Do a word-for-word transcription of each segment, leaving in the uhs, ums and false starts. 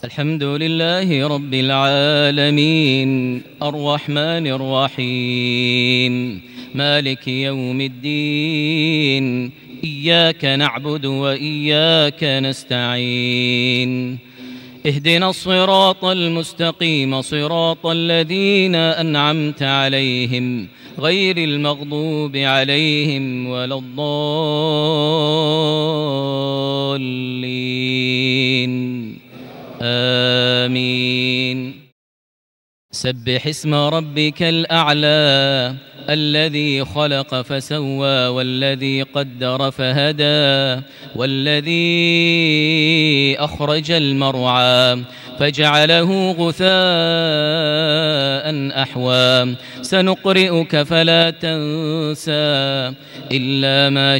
الحمد لله رب العالمين الرحمن الرحيم مالك يوم الدين إياك نعبد وإياك نستعين اهدنا الصراط المستقيم صراط الذين أنعمت عليهم غير المغضوب عليهم ولا الضالين آمين. سبح اسم ربك الأعلى الذي خلق فسوى والذي قدر فهدى والذي أخرج المرعى فجعله غثاء أحوى سنقرئك فلا تنسى إلا ما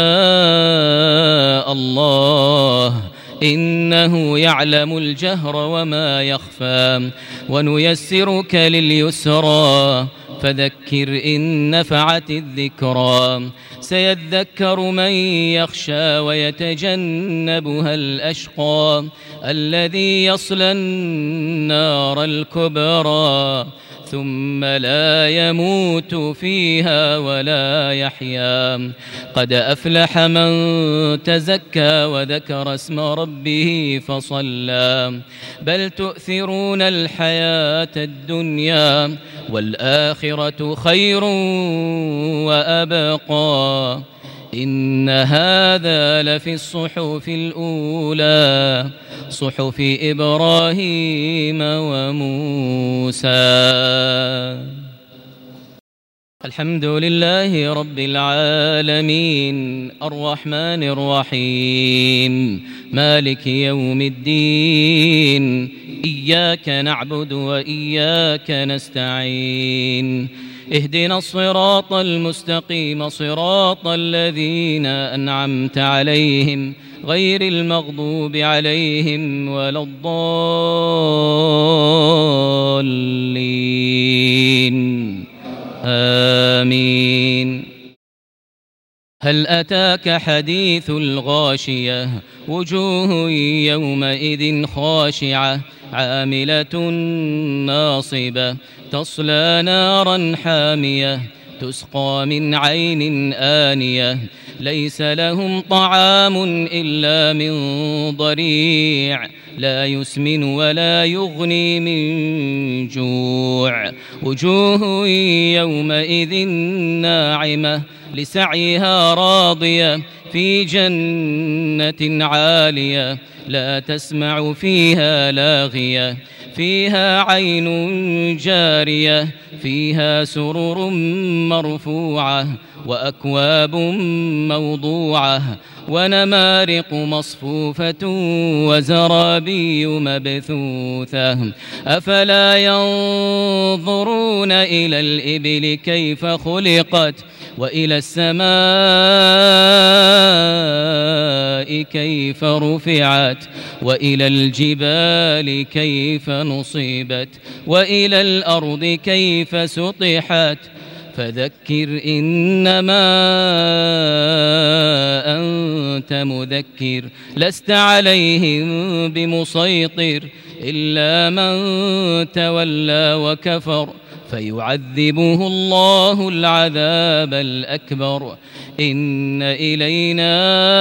شاء الله إنه يعلم الجهر وما يخفى ونيسرك لليسرى فذكر إن نفعت الذكرى سيذكر من يخشى ويتجنبها الأشقى الذي يصلى النار الكبرى ثم لا يموت فيها ولا يحيا قد أفلح من تزكى وذكر اسم ربه فصلى بل تؤثرون الحياة الدنيا والآخرة خير وأبقى إن هذا لفي الصحف الأولى صحف إبراهيم وموسى. الحمد لله رب العالمين الرحمن الرحيم مالك يوم الدين إياك نعبد وإياك نستعين اهدنا الصراط المستقيم صراط الذين أنعمت عليهم غير المغضوب عليهم ولا الضالين آمين. هل أتاك حديث الغاشية وجوه يومئذ خاشعة عاملة ناصبة تصلى نارا حامية تسقى من عين آنية ليس لهم طعام إلا من ضريع لا يسمن ولا يغني من جوع وجوه يومئذ ناعمة لسعيها راضية في جنة عالية لا تسمع فيها لاغية فيها عين جارية فيها سرر مرفوعة وأكواب موضوعة ونمارق مصفوفة وزرابي مبثوثة أفلا ينظرون إلى الإبل كيف خلقت وإلى السماء كيف رفعت وإلى الجبال كيف نصبت وإلى الأرض كيف سطحت فذكر إنما أنت مذكر لست عليهم بمسيطر إلا من تولى وكفر فيعذبه الله العذاب الأكبر إن إلينا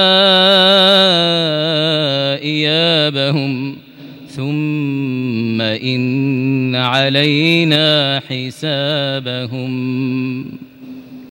إيابهم ثم إن علينا حسابهم.